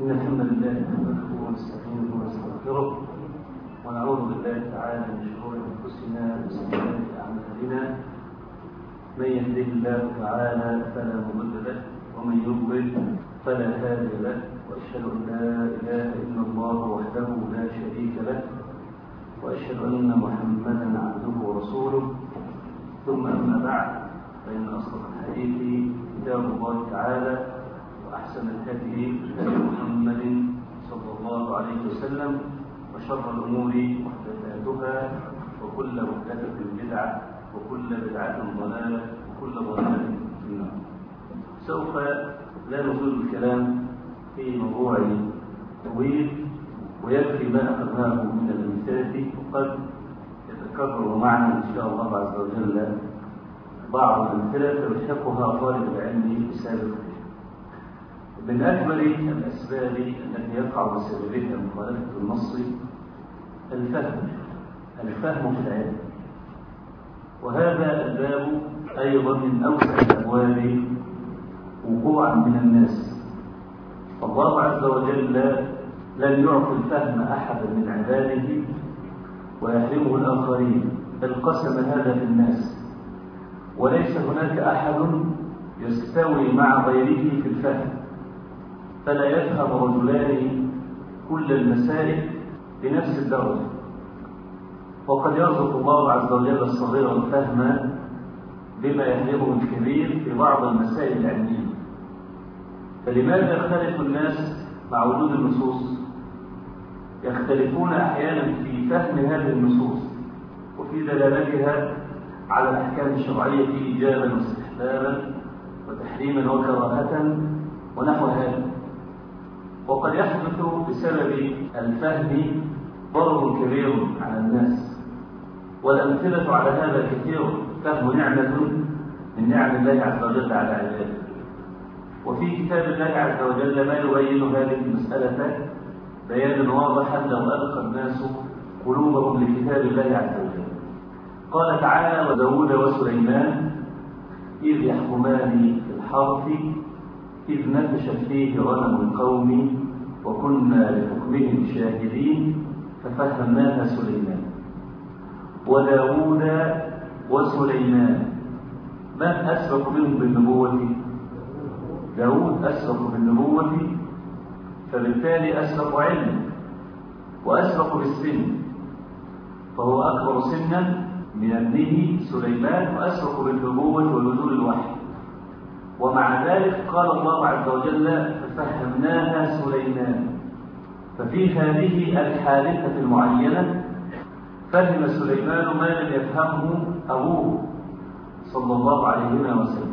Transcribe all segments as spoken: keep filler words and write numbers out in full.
إن الحمد لله نحمده ونستعينه ونستغفره ونعوذ بالله تعالى من شرور أنفسنا وسيئات أعمالنا. من يهده الله تعالى فلا مضل له ومن يضلل فلا هادي له، وأشهد أن لا إله إلا الله وحده لا شريك له، وأشهد أن محمدا عبده ورسوله. ثم أما بعد، فإن أصدق الحديث كتاب الله تعالى، وأحسن الهدي هدي محمد صلى الله عليه وسلم، وشر الأمور محدثاتها، وكل محدثة بدعة، وكل بدعة ضلالة، وكل ضلالة في النار. سوف لا نطيل الكلام في موضوع طويل، ويكفي ما أخذناه من الأمثلة، وقد يتكرر معنا إن شاء الله عز وجل بعض الأمثلة يلحقها طالب العلم بسابق. من أكبر الأسباب التي يقع بسببها مخالفة النص الفهم الفهم في العلم، وهذا الباب أيضا من أوسع الأبواب وقوعا من الناس. الله عز وجل لن يعطي الفهم أحدا من عباده ويحرمه الآخرين، بل قسم هذا في الناس، وليس هناك أحد يستوي مع غيره في الفهم، فلا يفهم رجلان كل المسائل بنفس الدرجة. وقد يرزق الله عز وجل الصغير الفهم بما يحرمه الكبير في بعض المسائل العلمية. فلماذا يختلف الناس مع وجود النصوص؟ يختلفون أحيانا في فهم هذه النصوص وفي دلالتها على الأحكام الشرعية إيجابا واستحبابا وتحريما وكراهة ونحو هذا. وقد يحدث بسبب الفهم ضرر كبير على الناس، والأمثلة على هذا كثير. فهم نعمة من نعم الله عز وجل على عباده، وفي كتاب الله عز وجل ما يبين هذه المسألة بيانا واضحا لو ألقى الناس قلوبهم لكتاب الله عز وجل. قال تعالى: وداود وسليمان إذ يحكمان في الحرث إذ نفشت فيه غنم القوم وكنا لحكمهم شاهدين ففهمناها سليمان. وداود وسليمان، من أسبق منهم بالنبوة؟ داود أسبق بالنبوة، فبالتالي أسبق علما وأسبق بالسن، فهو أكبر سنا من ابنه سليمان، وأسبق بالنبوة ونزول الوحي. ومع ذلك قال الله عز وجل: ففهمناها سليمان. ففي هذه الحادثة المعينة فهم سليمان ما لم يفهمه أبوه صلى الله عليه وسلم،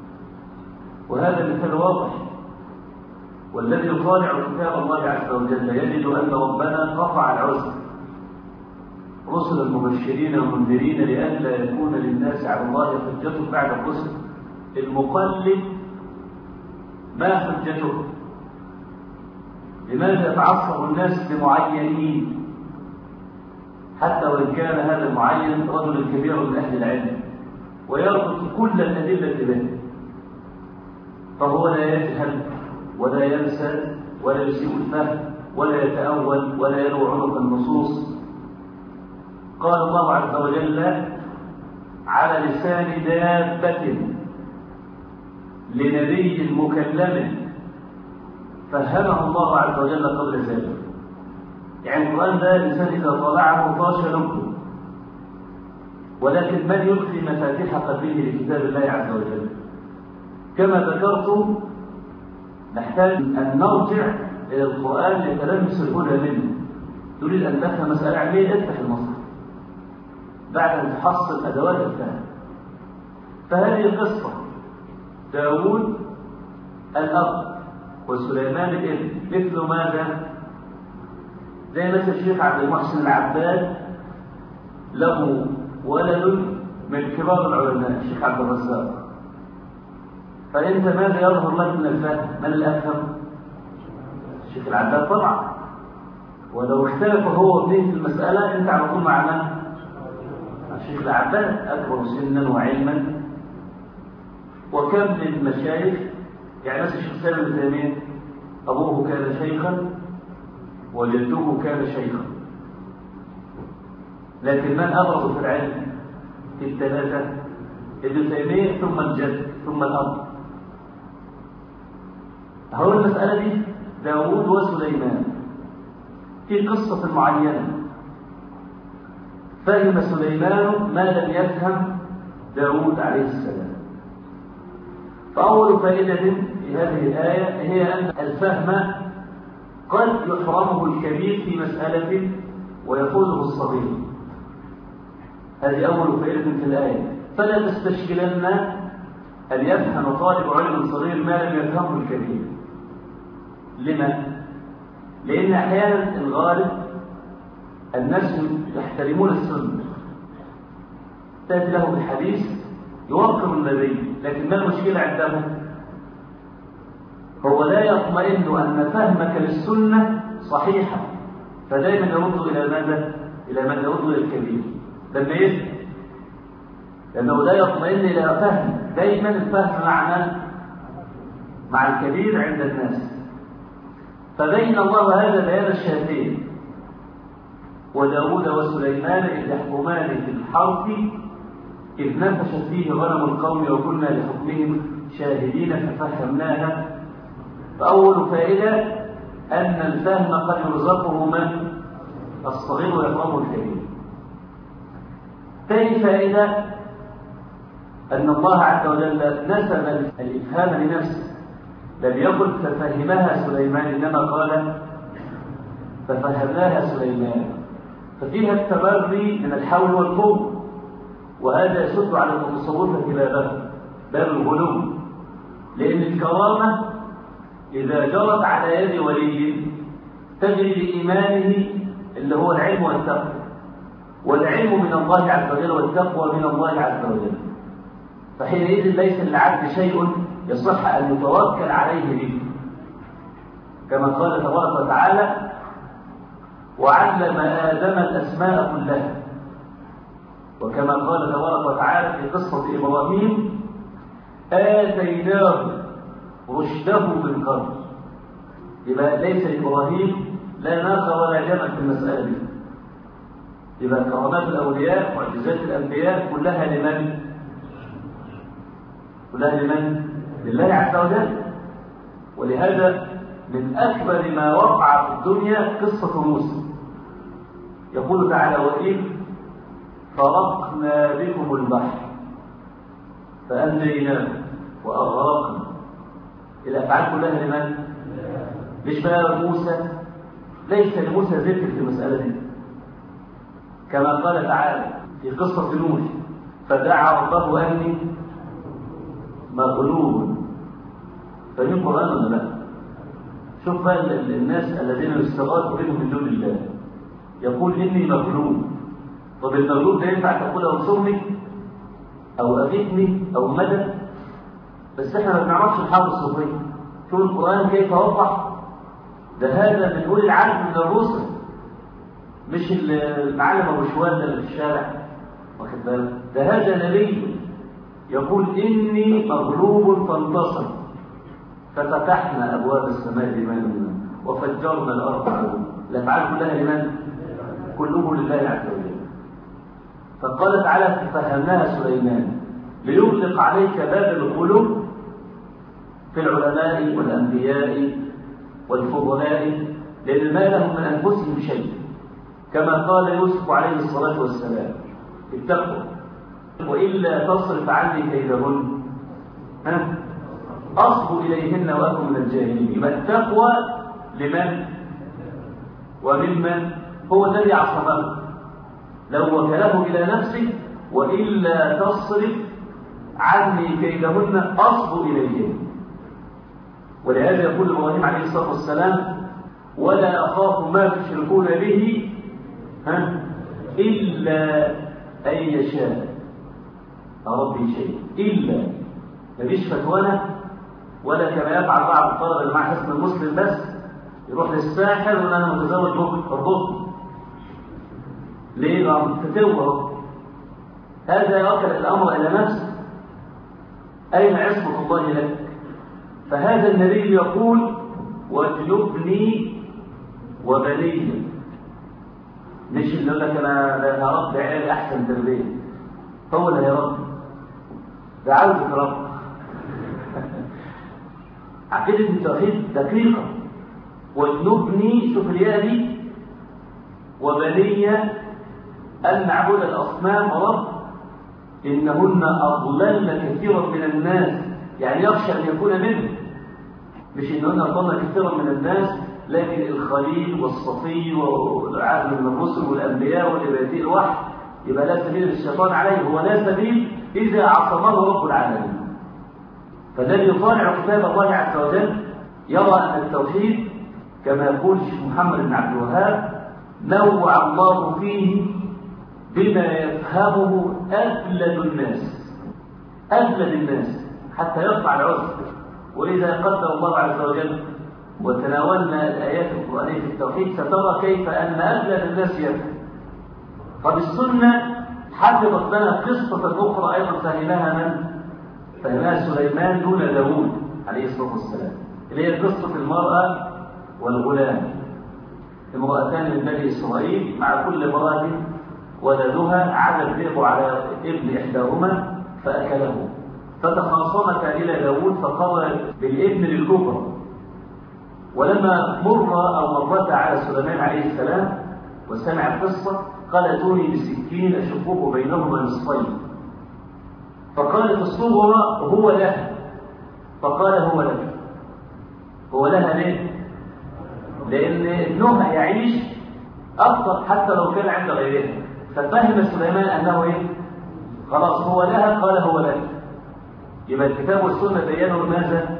وهذا مثال واضح. والذي يطالع كتاب الله عز وجل يجد أن ربنا قطع العذر، رسل المبشرين والمنذرين لئلا يكون للناس على الله حجة بعد الرسل. المقلد ما حجته؟ لماذا يتعصب الناس بمعينين حتى وإن كان هذا المعين رجل كبير من أهل العلم ويربط كل الأدلة به؟ فهو لا يجهل ولا ينسى ولا يسيء الفهم ولا يتأول ولا يلو عنق النصوص. قال الله عز وجل على لسان دابة لنبي مكلم فهمه الله عز وجل قبل ذلك. يعني القرآن ده الإنسان إذا طلعه طاش لبه، ولكن من يخفي مفاتيح قلبه لكتاب الله عز وجل؟ كما ذكرت، نحتاج أن نرجع إلى القرآن لتلمس الهدى منه. تريد أن تفهم مسألة علمية، افتح المصحف بعد أن تحصل أدوات الفهم. فهذه قصة داود الأب وسليمان الابن مثل ماذا؟ زي مثل الشيخ عبد المحسن العباد له ولد من كبار العلماء الشيخ عبد الرزاق. فأنت ماذا يظهر لك من الفهم؟ من الأفهم؟ الشيخ العباد طبعا. ولو اختلف هو وابنه في المسألة أنت على طول مع من؟ الشيخ العباد أكبر سنا وعلما. وكم من المشايخ، يعني مثل الشيخ سالم بن تيمية أبوه كان شيخا وجده كان شيخا، لكن من أبرز في العلم في الثلاثة؟ ابن تيمية ثم الجد ثم الأب. هو المسألة دي داود وسليمان في قصة معينة، فهم سليمان ما لم يفهم داود عليه السلام. فأول فائدة في هذه الآية هي أن الفهم قد يحرمه الكبير في مسألة ويفوزه الصغير. هذه أول فائدة في الآية. فلا تستشكلن أن يفهم طالب علم صغير ما لم يفهمه الكبير. لما؟ لأن أحيانا الغالب الناس يحترمون السنة، تأتي له بالحديث يوقر النبي، لكن ما المشكلة عنده؟ هو لا يطمئن أن فهمك للسنة صحيحة، فدائما يرد إلى ماذا؟ إلى من يرد إلى الكبير. لما يسمع، لأنه لا يطمئن إلى فهم، دائما الفهم مع من؟ مع الكبير عند الناس. فبين الله هذا بيان الشهادتين، وداود وسليمان إذ يحكمان في الحرث إذ نفشت فيه غنم القوم وكنا لحكمهم شاهدين ففهمناها. فأول فائدة أن الفهم قد يرزقه من؟ الصغير ويفهمه الكبير. ثاني فائدة أن الله عز وجل نسب الإفهام لنفسه، لم يقل ففهمها سليمان، إنما قال ففهمناها سليمان، ففيها التبري من الحول والقوة، وهذا يشد على المتصوفة بابه باب الغلو، لأن الكرامة إذا جرت على يد ولي تجري بإيمانه اللي هو العلم والتقوى، والعلم من الله عز وجل والتقوى من الله عز وجل، فحينئذ ليس للعبد شيء يصح أن يتوكل عليه به، كما قال تبارك وتعالى وعلم آدم الأسماء كلها، وكما قال تبارك وتعالى في قصة إبراهيم آتيناه رشده من قبل. يبقى ليس إبراهيم لا ناقة ولا جمل في المسألة دي. يبقى كرامات الأولياء معجزات الأنبياء كلها لمن؟ كلها لمن؟ لله عز وجل. ولهذا من أكبر ما وقع في الدنيا قصة موسى، يقول تعالى وإذ فرقنا بكم البحر فأنجيناه وأغرقنا. الأفعال كلها لمن؟ مش بقى موسى، ليس لموسى ذكر في المسألة دي، كما قال تعالى في قصة نوح فدعا ربه أني مغلوب. فمن قرآن ولا لا؟ شوف بقى الناس الذين يستغاثوا بهم من دون الله، يقول إني مغلوب. طب المغلوب ده ينفع تقول انصرني أو أغثني أو مدد؟ بس احنا ما بنعرفش الحال الصوفي. شوف القرآن كيف وضح ده، هذا من أولي العزم من الرسل، مش المعلم أبو شوال اللي في الشارع، واخد بالك؟ ده هذا نبي يقول إني مغلوب فانتصر ففتحنا أبواب السماء بماء منه وفجرنا الأرض عيونا. الأفعال كلها لمن؟ كلهم لله عز وجل. فقال تعالى ففهمناها سليمان ليغلق عليك باب الغلو في العلماء والأنبياء والفضلاء، لأن ما لهم من أنفسهم شيء، كما قال يوسف عليه الصلاة والسلام اتقوا وإلا تصرف عني كيدهن ها أصب إليهن وأكن من الجاهلين. يبقى التقوى لمن وممن؟ هو الذي عصمه، لو وكله إلى نفسه وإلا تصرف عني كيدهن أصب إليهن. ولهذا يقول إبراهيم عليه الصلاة والسلام ولا أخاف ما تشركون به ها إلا أن يشاء ربي شيء. إلا مفيش فتوانة، ولا كما يفعل بعض الطلبة اللي مع حسن المسلم بس يروح للساحر ويقول أنا متزوج بكرة اربطني. ليه؟ بقى فتوى. هذا يوكل الأمر إلى نفسه. أين عصمة الله لك؟ فهذا النبي يقول واجنبني وبني. مش اللي يقول لك انا هربي عيالي احسن تربيه، هو اللي هيربي، ده عاوز يتربى. عقيده التوحيد دقيقه. واجنبني، شوف الياء دي، وبني ان نعبد الاصنام رب انهن اضللن كثيرا من الناس، يعني يخشى ان يكون منه، مش انهن اضللن كثيرا من الناس، لكن الخليل والصفي والعهد من الرسل والانبياء واللي بيأتيه الوحي يبقى لا سبيل للشيطان عليه، هو لا سبيل اذا عصمه رب العالمين. فالذي يطالع كتاب الله عز وجل يرى ان التوحيد كما يقول الشيخ محمد بن عبد الوهاب نوع الله فيه بما يفهمه أبلد الناس، أبلد الناس حتى يرفع العذر. وإذا قدر الله عز وجل وتناولنا الآيات القرآنية في التوحيد سترى كيف أن أبلد الناس يفهم. فبالسنة حفظت لنا قصة أخرى أيضا فهمها من؟ فهمها سليمان دون داوود عليه الصلاة والسلام، اللي هي قصة المرأة والغلام. امرأتان من بني إسرائيل مع كل امرأة ولدها عاد الذئب على ابن إحداهما فأكله، فتخاصمتا إلى داود فقضى بالابن للكبرى. ولما مر أو مرت على سليمان عليه السلام وسمع القصة قال ائتوني بسكين أشقه بينهما نصفين، فقالت الصغرى هو لها، فقال هو لك. هو لها ليه؟ لأن ابنها يعيش أفضل حتى لو كان عند غيرها، ففهم سليمان أنه إيه؟ خلاص هو لها، قال هو لك. يبقى الكتاب والسنة بيّنوا ماذا؟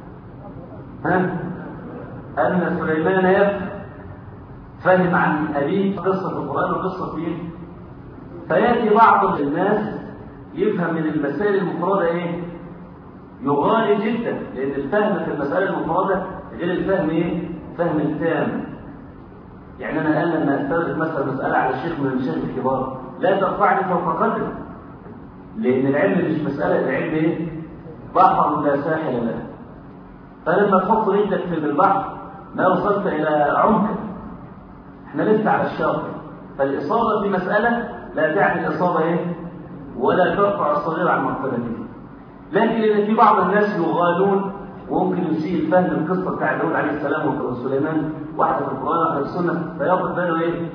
ها؟ أن سليمان يفهم، فهم عن أبيه قصة القرآن وقصة فيه. فيأتي بعض الناس يفهم من المسائل المفردة إيه؟ يغالي جدا، لأن الفهم في المسألة المفردة غير الفهم إيه؟ فهم التام. يعني أنا الآن لما أستدرك مثلا مسألة على الشيخ من المشايخ الكبار لا ترفعني فوق قدري، لأن العلم مش مسألة، العلم إيه؟ بحر لا ساحل له. فلما تحط رجلك في البحر ما وصلت إلى عمق، احنا لسه على الشاطئ. فالإصابة في مسألة لا تعني الإصابة إيه؟ ولا ترفع الصغير عن مرتبته. لكن إن في بعض الناس يغالون وممكن يسيء الفهم القصة بتاع داود عليه السلام وسليمان، واحدة في القرآن واحدة في السنة، فياخد باله إيه؟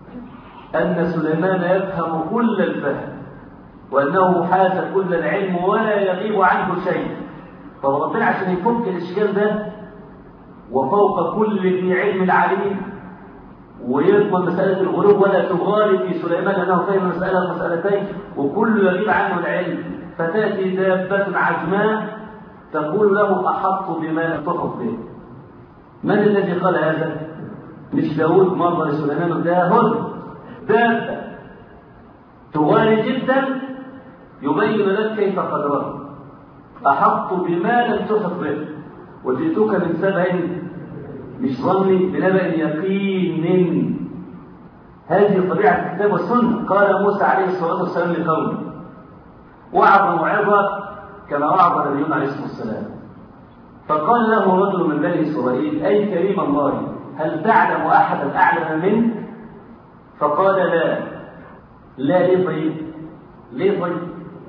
أن سليمان يفهم كل الفهم وأنه حاز كل العلم ولا يغيب عنه شيء. فربنا عشان يفك الإشكال ده وفوق كل ذي علم عليم ويضمن مسألة الغلو ولا تغالي في سليمان أنه فهم مسألة مسألتين وكل يغيب عنه العلم، فتأتي دابة عجماء تقول له أحط بما تحط به. من الذي قال هذا؟ مش داود مرة لسليمان، ده هدى دابة تغالي جدا يبين لك كيف قدرها. أحط بما لم تحط به وجئتك من سبع مش ظني بنبأ يقين. هذه طبيعة الكتاب والسنة. قال موسى عليه الصلاة والسلام لقومه وعظ موعظة كما وعظ نبينا عليه الصلاة والسلام، فقال له رجل من بني إسرائيل أي كريم الله هل تعلم أحدا أعلم منك؟ فقال لا. لا ليه طيب؟ ليه طيب؟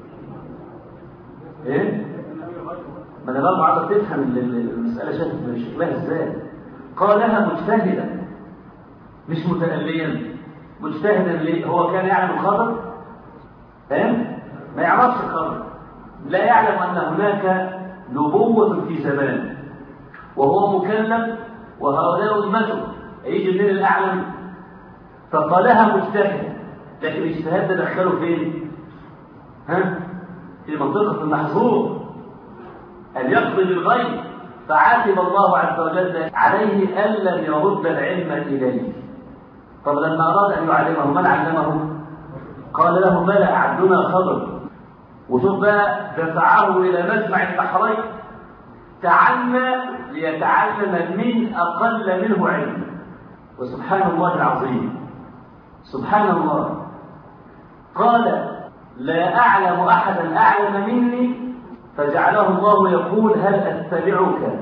إيه؟ ما أنا برضه عايزك تفهم المسألة شكلها إزاي. قالها مجتهدا مش متأليا. مجتهدا ليه؟ هو كان يعلم الخبر؟ فاهم؟ ما يعرفش الخبر، لا يعلم أن هناك نبوة في زمان وهو مكلم وهؤلاء أمته، يجي منين الأعلم؟ فقالها مجتهد، لكن الاجتهاد ده دخله فين؟ ها؟ في منطقة المحظور أن يقضي بالغيب، فعاتب الله عز وجل عليه أن لم يرد العلم إليه. طب لما أراد أن يعلمه من علمه؟ قال له بلى عبدنا خضر. وشوف بقى دفعه إلى مجمع البحرين تعلم ليتعلم من أقل منه علما. وسبحان الله العظيم، سبحان الله، قال لا أعلم أحدا أعلم مني، فجعله الله يقول هل أتبعك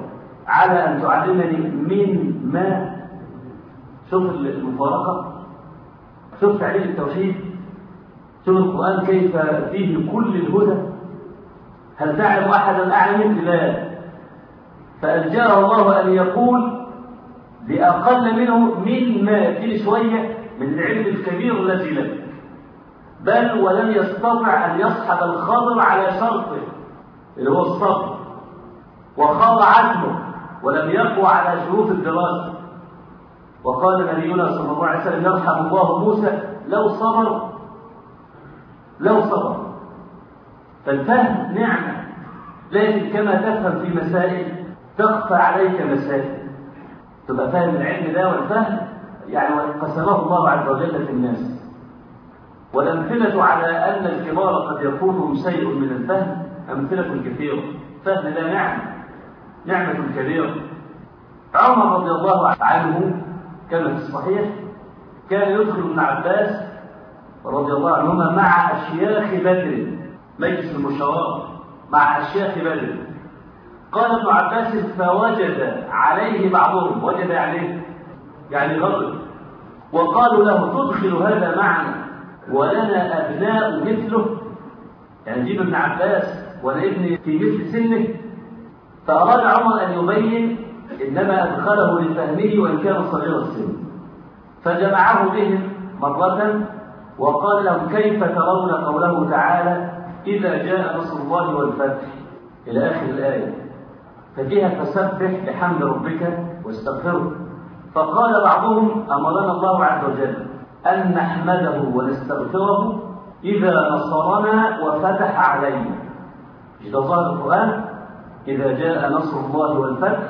على أن تعلمني من ما. شوف المفارقة، شوف تعليم التوحيد، شوف القرآن كيف فيه كل الهدى. هل تعلم أحدا أعلم؟ لا. فألجأه الله أن يقول بأقل منه من ما فيه شوية من العلم الكبير الذي لك، بل ولم يستطع أن يصحب الخضر على شرطه اللي هو الصبر، وخاض عزمه ولم يقوى على شروط الدراسة. وقال نبينا صلى الله عليه وسلم يرحم الله موسى لو صبر لو صبر. فالفهم نعمة، لكن كما تفهم في مسائل تخفى عليك مسائل، تبقى فاهم العلم ده والفهم يعني قسمه الله عز وجل في الناس. والأمثلة على أن الكبار قد يكون شيء من الفهم أمثلة كثيرة. فهم ده نعمة نعمة كبيرة. عمر رضي الله عنه كما في الصحيح كان يدخل ابن عباس رضي الله عنهما مع أشياخ بدر، مجلس المشاورة مع أشياخ بدر. قال ابن عباس فوجد عليه بعضهم، وجد عليه يعني غضب، وقالوا له تدخل هذا معنا ولنا أبناء مثله، يعني جيب ابن عباس وأنا ابني في مثل سنه. فأراد عمر أن يبين إنما أدخله لفهمه وإن كان صغير السن، فجمعه بهم مرة وقال لهم كيف ترون قوله تعالى إذا جاء نصر الله والفتح إلى آخر الآية، ففيها فسبح بحمد ربك واستغفره. فقال بعضهم أمرنا الله عز وجل أن نحمده ونستغفره إذا نصرنا وفتح علينا. إذا ظهر القرآن إذا جاء نصر الله والفتح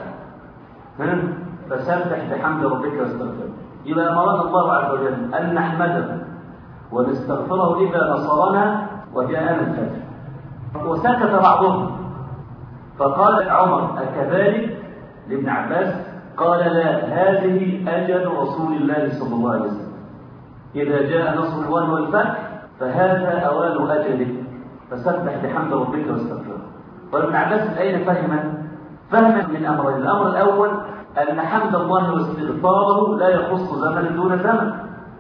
فسبح بحمد ربك واستغفره، إذا أمرنا الله عز وجل أن نحمده ونستغفره إذا نصرنا وجاءنا الفتح. وسكت بعضهم، فقال عمر أكذلك لابن عباس؟ قال لا، هذه أجل رسول الله صلى الله عليه وسلم، إذا جاء نصر الله والفتح فهذا أوان أجله فسبح بحمد ربك واستغفره. وابن عباس أين فهم؟ فهم من أمرين. الأمر الأول أن حمد الله واستغفاره لا يخص زمن دون زمن،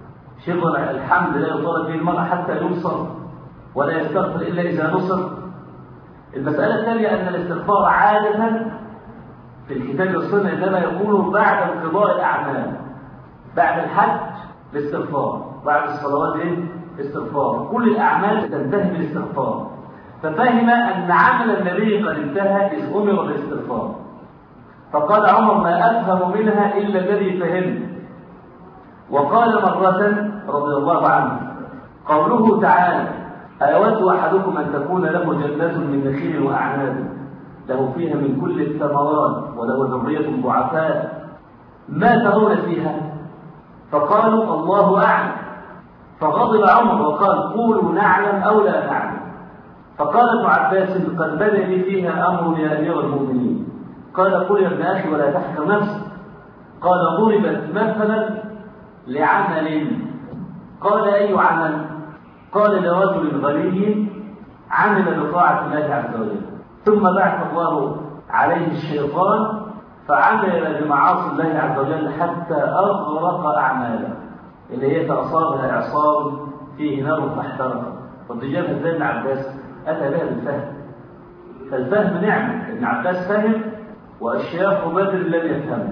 شغل الحمد لا يطالب به المرء حتى ينصر ولا يستغفر إلا إذا نصر. المسألة الثانية أن الاستغفار عادة في الكتاب والسنة إنما يكون بعد انقضاء الأعمال، بعد الحج الاستغفار، بعد الصلوات الاستغفار، كل الأعمال تنتهي بالاستغفار. ففهم أن عمل النبي قد انتهى إذ أمر بالاستغفار. فقال عمر ما أفهم منها إلا الذي فهمت. وقال مرة رضي الله عنه قوله تعالى أيود أحدكم أن تكون له جنة من نخيل وأعناب له فيها من كل الثمرات وله ذرية ضعفاء ما ترون فيها؟ فقالوا الله أعلم. فغضب عمر وقال قولوا نعلم أو لا نعلم. فقال ابن عباس قد بدا لي فيها أمر يا أمير المؤمنين. قال قل يا ابن أخي ولا تحكر نفسك. قال ضربت مثلا لعمل. قال أي عمل؟ قال لرجل غني عمل بطاعة الله عز وجل ثم بعث الله عليه الشيطان فعمل بمعاصي الله عز وجل حتى أغرق أعماله اللي هي فأصابها إعصار فيه نار فاحترق. والتجابة ازاي ابن عباس أتى بها بالفهم. فالفهم نعمة. ابن عباس فهم وأشياخ بدر لم يفهموا.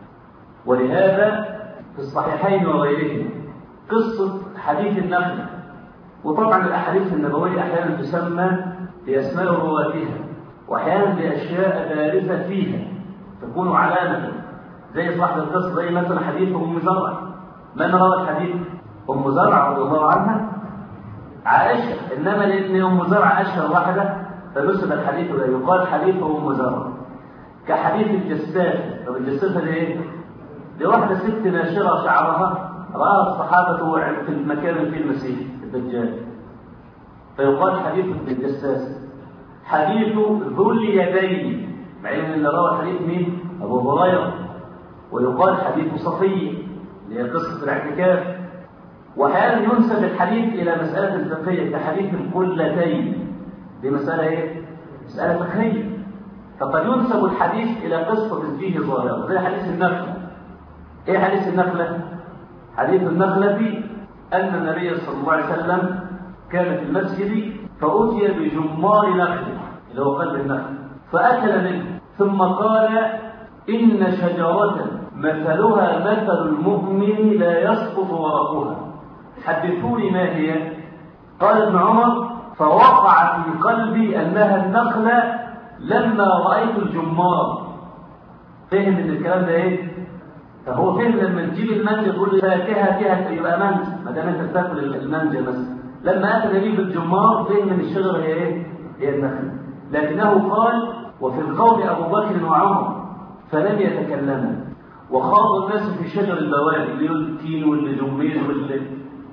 ولهذا في الصحيحين وغيرهم قصة حديث النخل. وطبعا الأحاديث النبوية أحيانا تسمى بأسماء رواتها وأحيانا بأشياء بارزة فيها تكون علامة، زي صاحب القصة زي مثلا حديث أم زرع. من روى الحديث؟ أم زرع رضي الله عنها عائشة، إنما لأن أم زرع أشهر واحدة فنسب الحديث لا يقال حديث أم زرع. كحديث الجساسة. طب الجساسة ليه؟ لواحدة ست ناشرة شعرها رأى الصحابة في المكان فيه المسيح الدجال فيقال حديث الجساسة. حديث ذو اليدين مع ان اللي روى حديث مين؟ أبو هريرة. ويقال حديث صفية اللي هي قصة الاعتكاف. وأحيانا ينسب الحديث إلى مسألة الفقهية كحديث القلتين. دي مسألة إيه؟ مسألة فقهية. فقد ينسب الحديث إلى قصة فيه ظاهرة زي حديث النخلة. إيه حديث النخلة؟ حديث النخلة أن النبي صلى الله عليه وسلم كان في المسجد فأتي بجمار نخل اللي هو قلب النخل فأكل منه ثم قال إن شجرة مثلها مثل المؤمن لا يسقط ورقها حدثوني ما هي؟ قال ابن عمر فوقع في قلبي أنها النخلة لما رأيت الجمار. فهم ان الكلام ده ايه؟ فهو فهم لما تجيب المانجا تقول لي فاكهه فيها يبقى مانجا ما دام انت بتاكل المانجا بس. لما اتى نبي بالجمار فهم ان الشجره هي ايه؟ هي النخله. لكنه قال وفي القوم ابو بكر وعمر فلم يتكلما وخاض الناس في شجر البوادي اللي هو التين والجميز واللي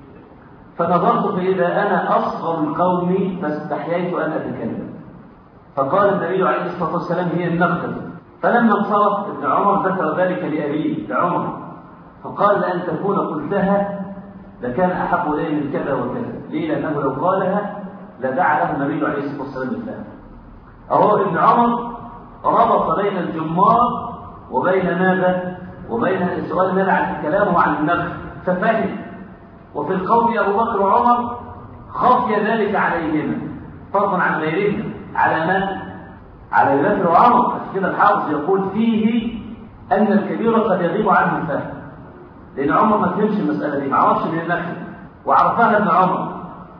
فنظرت فاذا انا اصغر القوم فاستحييت ان اتكلم. فقال النبي عليه الصلاه والسلام هي النخله. فلما انصرف ابن عمر ذكر ذلك لأبيه لعمر فقال لأن تكون قلتها لكان أحب إليه من كذا وكذا. ليه؟ لأنه لو قالها لدعا له النبي عليه الصلاة والسلام بالله. أهو ابن عمر ربط بين الجمار وبين ماذا؟ وبين السؤال ماذا عن كلامه عن النخل ففهم. وفي القوم أبو بكر وعمر خفي ذلك عليهما فضلا عن غيرهما على من؟ على أبي بكر وعمر. كده الحافظ يقول فيه أن الكبير قد يغيب عنه الفهم لأن عمر ما فهمش المسألة دي ما عرفش من النخل وعرفها ابن عمر.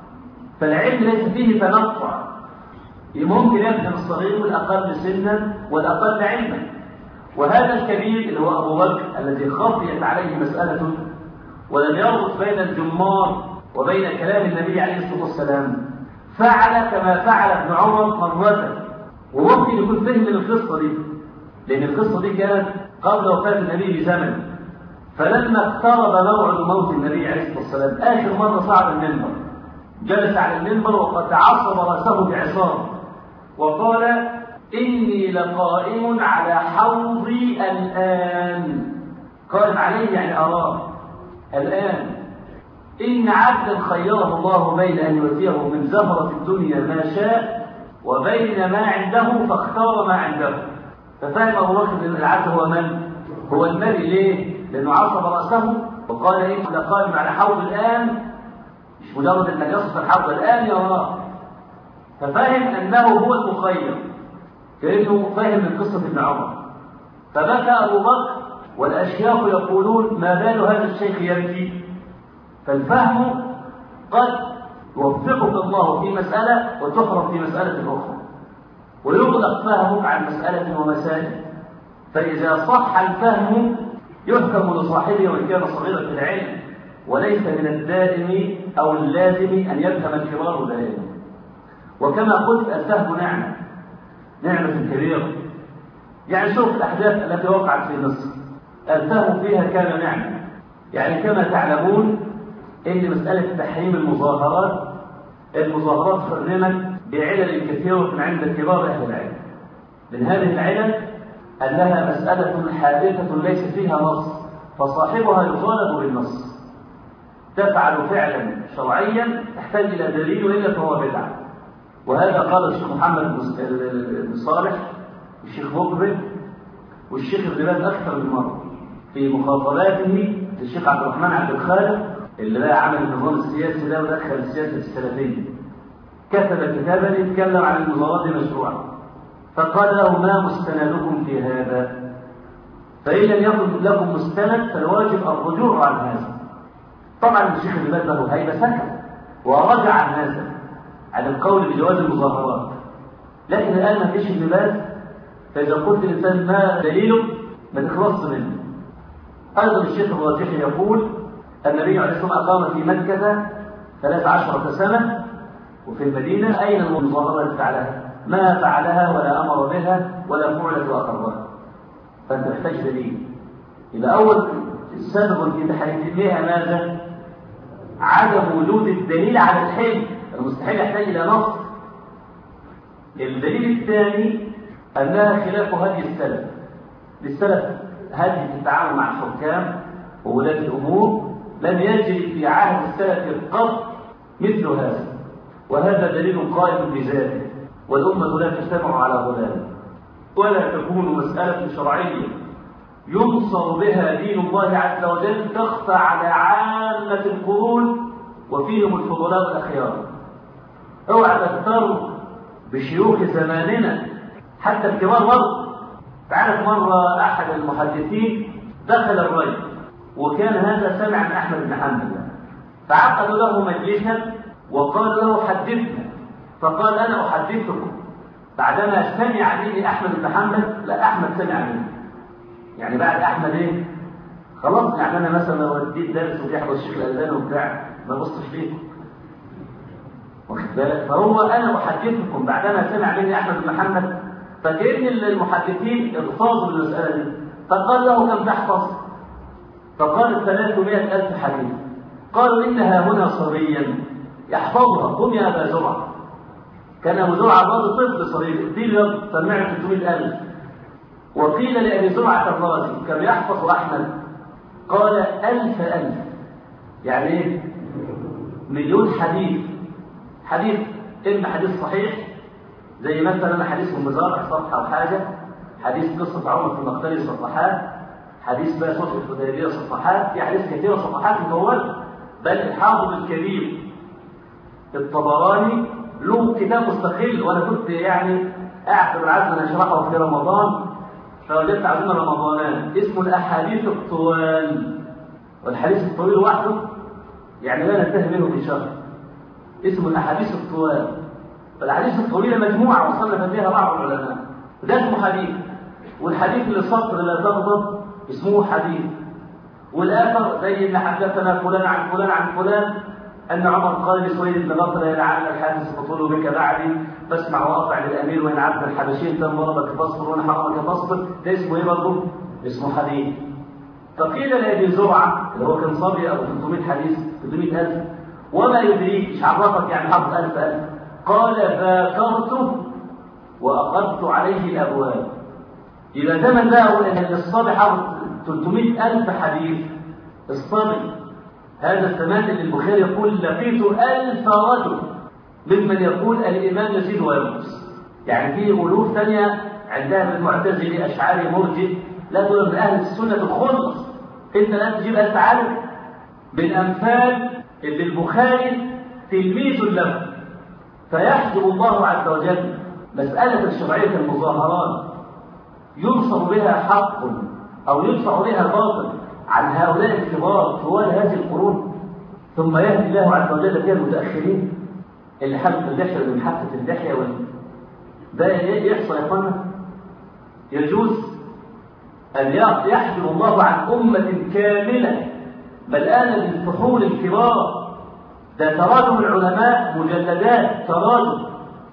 فالعلم ليس فيه تنطع ممكن يفهم الصغير والأقل سنا والأقل علما. وهذا الكبير اللي هو أبو بكر الذي خفيت عليه مسألة ولم يربط بين الجمار وبين كلام النبي عليه الصلاة والسلام فعل كما فعل ابن عمر مرة. وممكن يكون فهم القصة دي لأن القصة دي كانت قبل وفاة النبي بزمن. فلما اقترب موعد موت النبي عليه الصلاة والسلام آخر مرة صعد المنبر جلس على المنبر وقد عصب رأسه بعصام وقال إني لقائم على حوضي الآن. قائم عليه يعني أراه الآن. إن عبدا خيره الله بين أن يؤتيه من زهرة الدنيا ما شاء وبين ما عنده فاختار ما عنده. ففهم أبو بكر أن العبد هو من؟ هو النبي. ليه؟ لأنه عصب رأسه وقال إيه لقائم على حوض الآن مش مجرد أنك يصف الحوض الآن يراه. ففهم أنه هو المخير كأنه فهم من قصة ابن عمر. فبكى أبو بكر والأشياخ يقولون ما بال هذا الشيخ يبكي. فالفهم قد يوفقك الله في مسألة وتحرم في مسألة أخرى ويغلق فهمك عن مسألة ومسائل. فإذا صح الفهم يحكم لصاحبه وإن كان صغيرا في العلم وليس من الدائم أو اللازم أن يفهم الكبار دائما. وكما قلت الفهم نعمة نعمة كبيرة. يعني شوف الأحداث التي وقعت في مصر الفهم فيها كان نعمة. يعني كما تعلمون إن مسألة تحريم المظاهرات المظاهرات حرمت بعلل كثيرة من عند كبار أهل العلم. من هذه العلل أنها مسألة حادثة ليس فيها نص فصاحبها يطالب بالنص. تفعل فعلا شرعيا تحتاج إلى دليل وإلا فهو بدعة. وهذا قال الشيخ محمد بن صالح والشيخ مقبل والشيخ ابن باز أكثر من مرة في مخاطباته للشيخ عبد الرحمن عبد الخالق اللي بقى عمل النظام السياسي ده ودخل السياسة السلفية. كتب كتابا يتكلم عن المظاهرات المشروعة فقال له ما مستندكم في هذا؟ فإن لم يكن لكم مستند فالواجب الرجوع عن هذا. طبعا الشيخ ابن باز له هيبة سكت ورجع عن هذا عن القول بجواز المظاهرات. لكن الآن ما فيش ابن باز فإذا قلت الإنسان ما دليله ما تخلص منه. أيضا الشيخ الراجحي يقول النبي عليه الصلاة والسلام أقام في مكة ثلاث عشرة سنة وفي المدينة أين المظاهرة اللي فعلها؟ ما فعلها ولا أمر بها ولا فعلت وأقرها. فأنت محتاج دليل. إذا أول سبب في تحريمها ماذا؟ عدم وجود الدليل على الحل. المستحيل يحتاج إلى نص. الدليل الثاني أنها خلاف هدي السلف. للسلف هدي في التعامل مع الحكام وولاة الأمور لم يجري في عهد السلف قط مثل هذا. وهذا دليل قائم بذاته والأمة لا تجتمع على ضلال. ولا تكون مسألة شرعية ينصر بها دين الله عز وجل تخفى على عامة القرون وفيهم الفضلاء والأخيار. اوعى تغتر بشيوخ زماننا حتى الكبار برضه. تعرف مرة أحد المحدثين دخل الري، وكان هذا سمع من أحمد بن حنبل، فعقدوا له مجلسا وقالوا له حدثنا، فقال أنا أحدثكم بعدما سمع مني أحمد بن حنبل. لا، أحمد سمع مني، يعني بعد أحمد إيه؟ خلاص. يعني أنا مثلا لو اديت درس وبيحفظ الشيخ الألباني وبتاع ما بصش فيه، واخد بالك؟ فهو أنا أحدثكم بعدما سمع مني أحمد بن حنبل. فكأن المحدثين اغتاظوا بالمسألة دي، فقال له كم تحفظ؟ فقال ثلاثمائة ألف حديث. قالوا إنها هنا صبيا يحفظها، قم يا أبا زرعة. كان أبو زرعة برضه طفل صغير، دي سمعت ثلاثمائة ألف. وقيل لأبي زرعة الرازي كم يحفظ أحمد؟ قال ألف ألف، يعني إيه؟ مليون حديث. حديث إما حديث صحيح زي مثلا حديث المزارع صفحة أو حاجة، حديث قصة عمر في المقتل صفحات، حديث بقى صلح الحديبية صفحات، في حديث كثيرة صفحات مطولة. بل الحافظ الكبير الطبراني له كتاب مستقل، وأنا كنت يعني أعتبر العزم أن أشرحه في رمضان، فوجدت عزمنا رمضانان اسمه الأحاديث الطوال. والحديث الطويل وحده يعني لا ننتهي منه في شهر، اسمه الأحاديث الطوال. فالحديث الطويلة مجموعة وصنف فيها بعض العلماء، ده اسمه حديث. والحديث اللي سطر لا تغضب اسمه حديث. والآخر زي اللي حدثنا فلان عن فلان عن فلان أن عمر قال لسويد بن بطل يا لعل الحادث تطول بك بعدي فاسمع وأطع للأمير وإن عبد الحبشين تم ضربك فاصبر وإن حرمك فاصبر. ده اسمه إيه برضه؟ اسمه حديث. فقيل لأبي زرعة اللي هو كان صبي أبو ثلاثمائة حديث ثلاثمائة ألف، وما يدريك إيش عرفك يعني حفظ ألف ألف؟ قال ذاكرته وأخذت عليه الأبواب. يبقى زمن بقى أن الصبي حفظ ثلاثمائة ألف حديث. الصبي هذا الزمان اللي البخاري يقول لقيت ألف رجل ممن يقول الإمام يزيد وينقص. يعني في ألوف ثانية عندها المعتزلي أشعري مرجئ، لا دول من أهل السنة الخلص. أنت الآن تجيب ألف عالم بالأمثال اللي البخاري تلميذ له، فيحجب الله عز وجل مسألة الشرعية المظاهرات ينصر بها حق أو يدفع بها باطل عن هؤلاء الكبار طوال هذه القرون، ثم يهدي الله عز وجل فيها المتأخرين اللي حلق اللحية واللي محفة اللحية وال... ده يحصل يا اخوانا. يجوز أن يحجب الله عن أمة كاملة ملآنة بالفحول الكبار. ده تراجم العلماء مجلدات تراجم،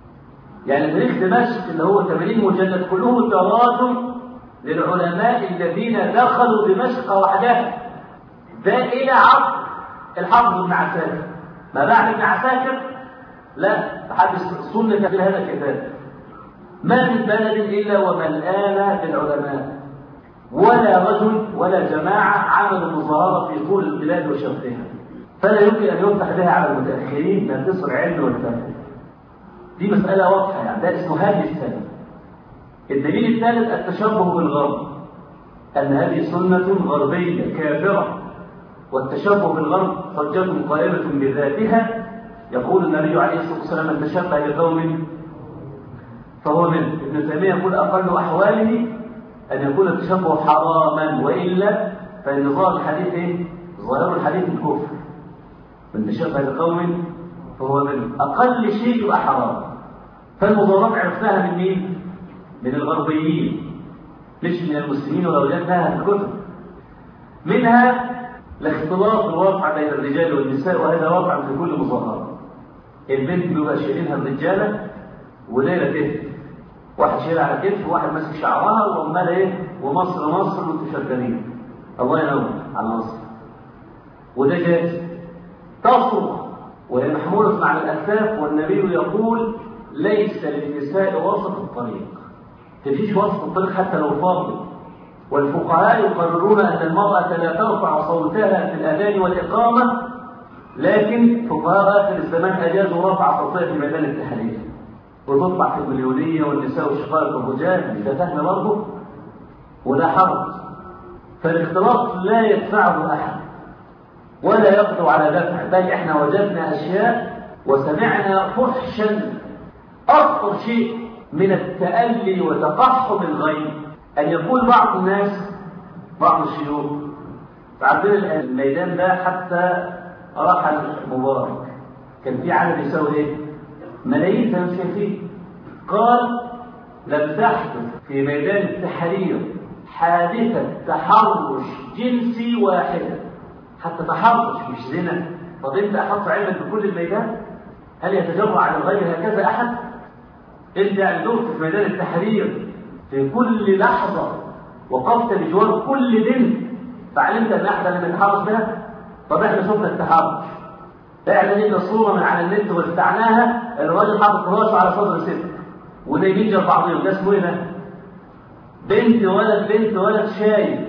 يعني تاريخ دمشق اللي هو ثمانين مجلد كله تراجم للعلماء الذين دخلوا دمشق وحدها. ده إلى عصر الحافظ ابن عساكر. ما بعد ابن عساكر لا تحدث سنة في هذا الكتاب. ما من بلد إلا وملآن بالعلماء، ولا رجل ولا جماعة عملوا مظاهرة في طول البلاد وشرقها، فلا يمكن أن يفتح بها على المتأخرين من تصل علم والفهم. دي مسألة واضحة، يعني ده اسمه هدي السلف. الدليل الثالث التشبه بالغرب، أن هذه سنة غربية كافرة، والتشبه بالغرب حجة قائمة بذاتها. يقول النبي عليه الصلاة والسلام من تشبه بقوم فهو منه. ابن تيمية يقول أقل أحواله أن يكون التشبه حراما، وإلا فإن ظاهر الحديث إيه؟ ظاهر الحديث الكفر. من تشبه بقوم فهو منه، أقل شيء يبقى حرام. فالمظاهرات عرفناها من مين؟ من الغربيين، مش من المسلمين، ولا وجدناها في الكتب. منها الاختلاط الواقع بين الرجال والنساء، وهذا واقع في كل مظاهرة. البنت بيبقى شايلينها الرجالة وليلة كتف، واحد شايلها على كتف وواحد ماسك شعرها وعمال ايه ومصر مصر وانتوا شغالين. الله ينور على مصر. وده جائز. تصرخ وهي محمولة مع الأكتاف، والنبي يقول ليس للنساء وسط الطريق، تجيش وسط الطريق حتى لو فاضي. والفقهاء يقررون أن المرأة لا ترفع صوتها في الأذان والإقامة، لكن فقهاء آخر الزمان أجازوا رفع صوتها في ميدان التحرير. وتطلع في المليونية والنساء والشقائق والرجال، ده فهم برضه ولا حرج. فالاختلاط لا يدفعه أحد ولا يقدر على دفع، بل احنا وجدنا أشياء وسمعنا فحشا. أخطر شيء من التألي وتقحم الغيب أن يقول بعض الناس، بعض الشيوخ، عندنا الميدان ده حتى رحل مبارك كان في عدد يساوي ايه؟ ملايين تمشي فيه. قال لم تحدث في ميدان التحرير حادثة تحرش جنسي واحدة، حتى تحرش مش زنا. طب انت احط علمك بكل الميدان؟ هل يتجرع على الغير هكذا احد؟ انت عندك في ميدان التحرير في كل لحظة وقفت بجوار كل بنت فعلمت ان احد لم يتحرش بها؟ طب احنا شفنا التحرش، احنا جبنا صورة من على النت واستعناها، الراجل حاطط راسه على صدر ست ونايمين جنب بعضهم، ده اسمه ايه ده؟ بنت ولد بنت ولد شايب.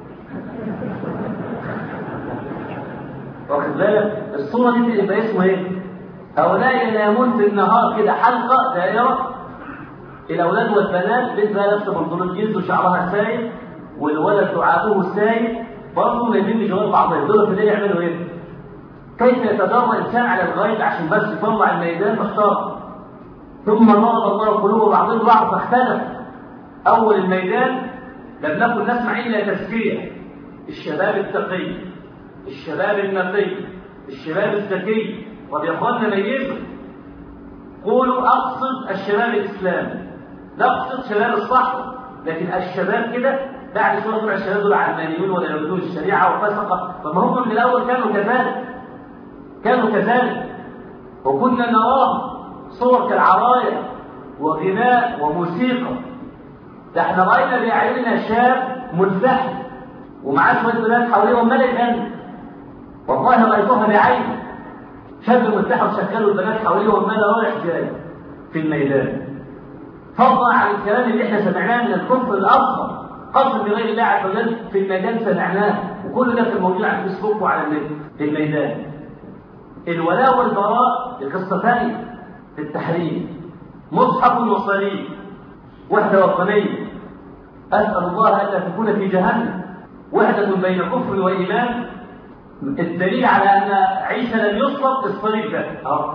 واخد بالك؟ الصورة دي يبقى اسمه ايه؟ هؤلاء ينامون في النهار كده حلقة دائرة، الأولاد والبنات، بنت بقى لابسة بنطلون جينز وشعرها سايب والولد دعاته سايب برضه نايمين بجوار بعضهم، دول في الليل يعملوا ايه؟ كيف يتدرب إنسان على الغيب عشان بس يطلع الميدان محتار؟ ثم نضج الله قلوب بعضهم بعض فاختلف. أول الميدان لم نكن نسمع إلا تزكية، الشباب التقي، الشباب النقي، الشباب الذكي. طب يا اخوانا ميزوا، قولوا أقصد الشباب الإسلامي، لا أقصد شباب الصحوة، لكن الشباب كده بعد شوية طلع الشباب دول علمانيون ولا يردون الشريعة وفسقة. طب ما هم من الأول كانوا كذلك، كانوا كذلك، وكنا نراه صور كالعرايا وغناء وموسيقى. ده احنا راينا بأعيننا شاب ملتحي ومعاه شويه بنات حواليه وما لا يغني، والله رايتها بعيني، شاب ملتحي وشكلوا البنات حواليه وما لا رايح جاي في الميدان. فضلا عن الكلام اللي احنا سمعناه من الكفر الاصغر، قسم بغير الله عز وجل في الميدان سمعناه، وكل ده في الموجود على الفيسبوك وعلى النت في الميدان. الولاء والبراء لقصه ثانيه في التحريم، مصحف وصليب، وحده وطنيه. اسال الله الا تكون في جهنم وحده بين كفر وايمان. الدليل على ان عيسى لم يصلب الصليب ده،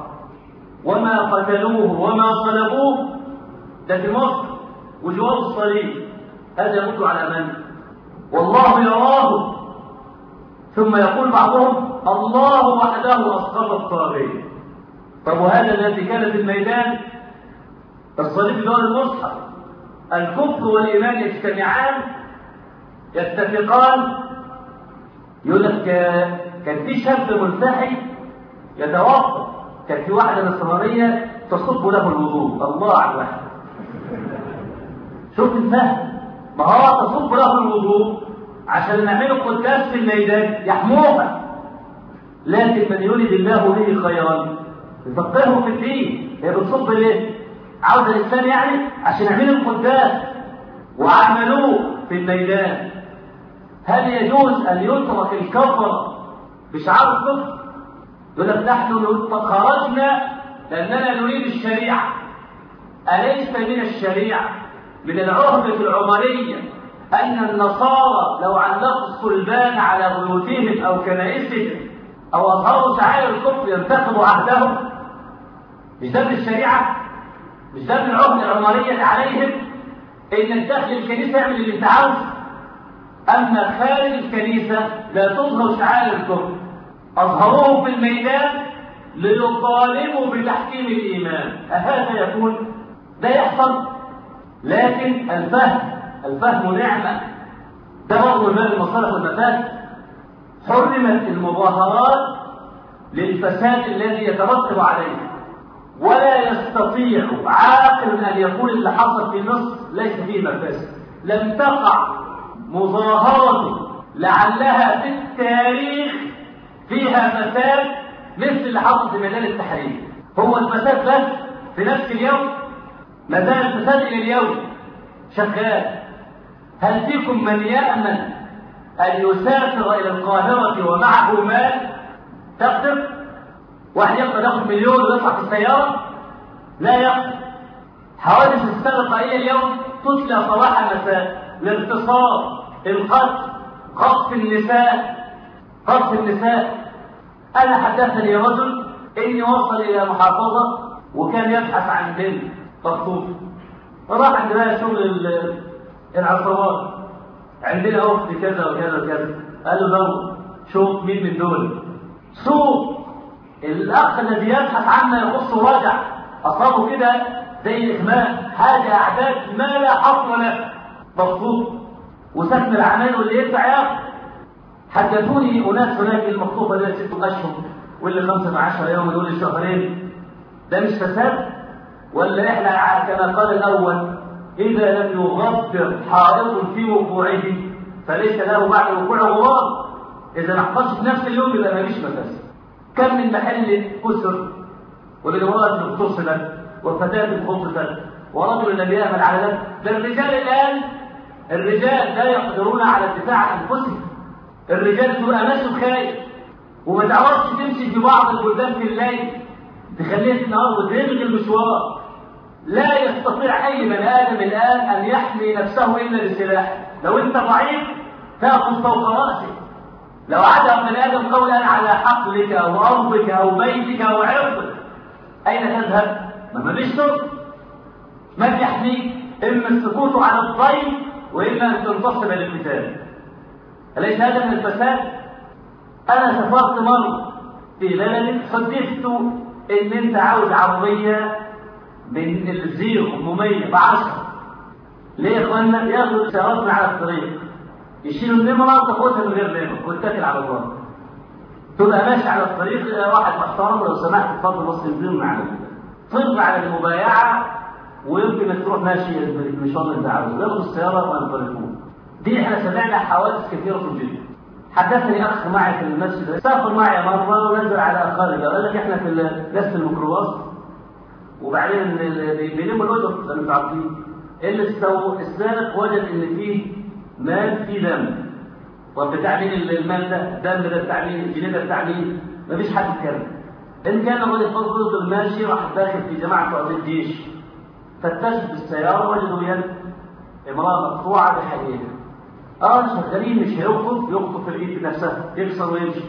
وما قتلوه وما صلبوه، ده في مصر وجوار الصليب. هذا يدل على من؟ والله يراه. ثم يقول بعضهم الله وحده اسقط الطاغيه. طب وهذا الذي كان في الميدان الصليب اللي هو المصحف، الكفر والايمان يجتمعان يتفقان. يقول لك كان في شاب ملتحي يتوقف، كان في واحده نصرانيه تصب له الوضوء، الله على الواحد. شوف الفهم، ما هو تصب له الوضوء عشان نعمله قداس في الميدان يحموها، لكن من يريد الله به خيرا يفقهه في الدين. هي بتصب ليه؟ عاوز الاسلام يعني عشان يعملوا القداس وعملوه في الميدان. هل يجوز ان يترك الكفر بشعار الكفر؟ يقول لك نحن خرجنا لاننا نريد الشريعه. اليس من الشريعه من العهده العمريه ان النصارى لو علقوا الصلبان على بيوتهم او كنائسهم او اظهروا شعائر الكفر ينتقضوا عهدهم؟ مش ده من الشريعه؟ مش ده من العهده العمريه عليهم انك داخل الكنيسه اعمل اللي انت عاوزه، اما خارج الكنيسه لا تظهر شعائر الكفر. اظهروه في الميدان ليطالبوا بتحكيم الايمان. اهذا يكون؟ ده يحصل. لكن الفهم، الفهم نعمه، ده برضه باب المصالح والمفاسد. حرمت المظاهرات للفساد الذي يترتب عليه، ولا يستطيع عاقل ان يقول اللي حصل في مصر ليس فيه مفاسد. لم تقع مظاهرة لعلها في التاريخ فيها فساد مثل اللي حصل في ميدان التحرير. هو الفساد بس في نفس اليوم، ما زال الفساد الى اليوم شغال. هل فيكم من يأمن ان يسافر الى القاهرة ومعه مال؟ تقدر؟ واحد يقدر ياخذ مليون ويطلع في السيارة؟ لا يقدر. حوادث السرقة إلى اليوم تتلى صباح مساء، الاغتصاب، القتل، قذف النساء، قذف النساء. أنا حدثني رجل إني وصل إلى محافظة وكان يبحث عن بنت مخطوفة، راح عندنا شغل العصابات، عندنا أخت كذا وكذا وكذا، قال له دور شوف مين من دول. سوق الأخ الذي يبحث عما يخص رجع أصابه كده زي الإغماء، حاجة أعداد ما لا حصر له، مخطوف وسكن العمال واللي يدفع ياخد. حدثوني أناس هناك المخطوفة دي ست أشهر واللي خمسة عشر يوم ودول شهرين. ده مش فساد؟ ولا إحنا كما قال الأول إذا لم يغفر حائط في وقوعه فليس له بعد وقوعه غبار. إذا ما حصلش في نفس اليوم يبقى ما فيش مفاسد. كم من محل كسر ولامرأة اغتصبت وفتاة خطفت ورجل لم يأمل على ذلك. ده الرجال الآن الرجال لا يقدرون على الدفاع عن أنفسهم. الرجال تبقى ماشي خايف وما تعرفش تمشي في بعض البلدان في الليل تخليها في النهار وتلغي المشوار. لا يستطيع أي بني آدم الآن أن يحمي نفسه إلا بسلاح. لو أنت ضعيف تأخذ فوق رأسك. لو عدم بني آدم قولا على حقلك أو أرضك أو بيتك أو عرضك أين تذهب؟ ما فيش سلطة. من يحميك؟ إما السكوت على الضيف وإما أن تنتصب للقتال. أليس هذا من الفساد؟ أنا سافرت مرة في بلد حدثت إن أنت عاوز عربية من الزيرو ممية بعشرة. ليه يا إخوانا؟ ياخدوا سياراتنا على الطريق يشيلوا النمرة وتاخدها من غير نمرة واتكل على الله. تبقى ماشي على الطريق واحد محترم لو سمحت اتفضل بص الزيرو معانا. تطلع على المبايعة ويمكن انك تروح ماشي المشوار اللي انت عاوزه، ياخدوا السيارة وينطلقون. دي احنا سمعنا حوادث كثيرة جدا. حدثني اخ معي في المسجد سافر معي مرة ونزل على خارج قال لك احنا في نفس الميكروباص وبعدين بيلموا الاجر زي ما انتم عارفين. اللي استوى السارق وجد ان فيه مال فيه دم. طب بتاع مين المال ده؟ دم ده بتاع مين؟ الجنيه ده بتاع مين؟ مفيش حد يتكلم. ان كان الراجل فضل ماشي راح داخل في جماعه بتوع الجيش فتشت بالسياره وجدوا يد امراه مقطوعه بحديد. اه شغالين مش هيخطف يخطف الايد نفسها يكسر ويمشي.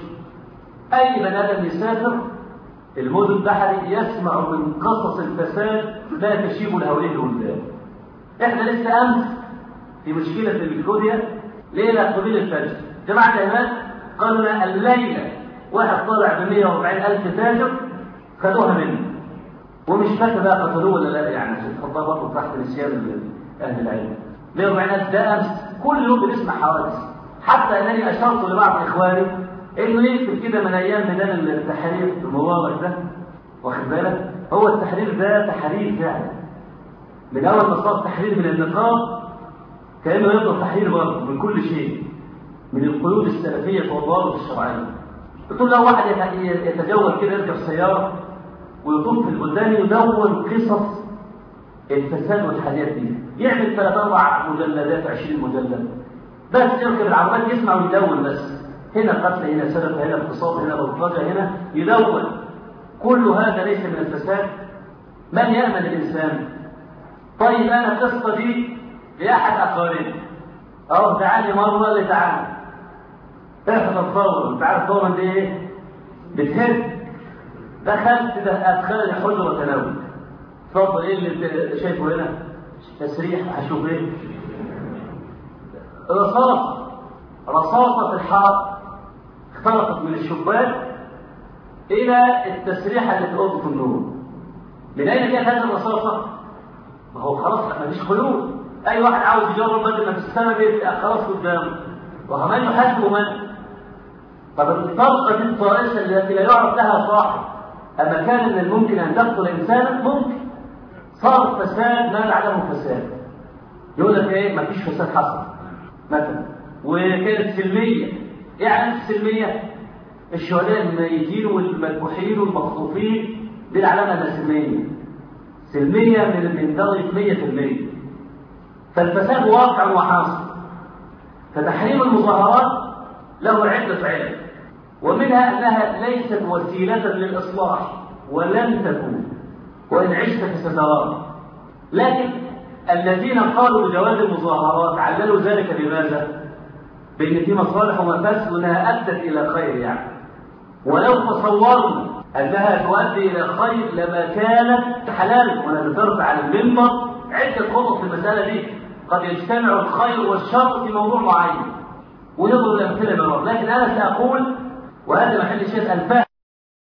اي بني ادم يسافر المدن البحري يسمع من قصص الفساد لا تشيب الهولين الولدان. احنا لسه امس في مشكله في الكوديا ليله قبيل الفجر جماعه هناك قالوا لنا الليله واحد طالع ب مئة وأربعين ألف تاجر خدوها منه ومش فاكر بقى قتلوه ولا لا يعني عشان تحطها برضه تحت نسيان اهل العلم. مئة وأربعين ألف ده امس كل يوم بنسمع حوادث. حتى انني اشرت لبعض اخواني انه يكتب كده من ايام بدل التحرير المبارك ده واخد بالك. هو التحرير ده تحرير فعلا من اول ما صار تحرير من النقاب كانه يفضل تحرير برضه من كل شيء من القيود السلفيه والضوابط الشرعيه. قلت له لو واحد يتجول كده يركب سياره ويطوف في البلدان يدون قصص الفساد والحاجات دي يعمل ثلاث اربع مجلدات عشرين مجلد بس يركب العربيات يسمع ويدون بس هنا قتل هنا سرقه هنا اغتصاب هنا بلطجه هنا يدون. كل هذا ليس من الفساد. من يأمن الإنسان؟ طيب أنا القصة دي لأحد أقاربي أو تعالي مرة اللي تعالي احنا تصور انت عارف طبعا دي ايه؟ بتهد. دخلت ده أدخلني حجرة تناول. اتفضل ايه اللي شايفه هنا؟ تسريح هشوف ايه؟ رصاصة رصاصة في الحائط اخترقت من الشباك إلى التسريحة اللي في أوضة النور. من أين جاءت هذه الرصاصة؟ ما هو خلاص ما فيش حلول. أي واحد عاوز يجرب بدل ما في السنة بيبقى خلاص قدامه وكمان يحاسبه من؟ طب الطلقة دي الطائشة التي لا يعرف لها صاحب أما كان من الممكن أن تقتل إنسانا ممكن. صار فساد ما بعده فساد. يقول لك إيه؟ ما فيش فساد حصل مثلا وكانت سلمية. يعني السلمية الشهداء الميتين والمذبوحين والمخطوفين دي العلامة السلمية. سلمية من درجة مئة في المئة. فالفساد واقع وحاصل. فتحريم المظاهرات له عدة علل ومنها أنها ليست وسيلة للإصلاح ولن تكون وإن عشت فستراه. لكن الذين قالوا بجواز المظاهرات عللوا ذلك بماذا؟ بأن في مصالح ومفاسد وأنها أدت إلى خير يعني. ولو تصورنا أنها تؤدي إلى خير لما كانت حلال. وأنا ذكرت على المنبر عدة خطط في المسألة دي، قد يجتمع الخير والشر في موضوع معين ونضرب الأمثلة بالرب. لكن أنا سأقول، وهذا محل الشيء الفهم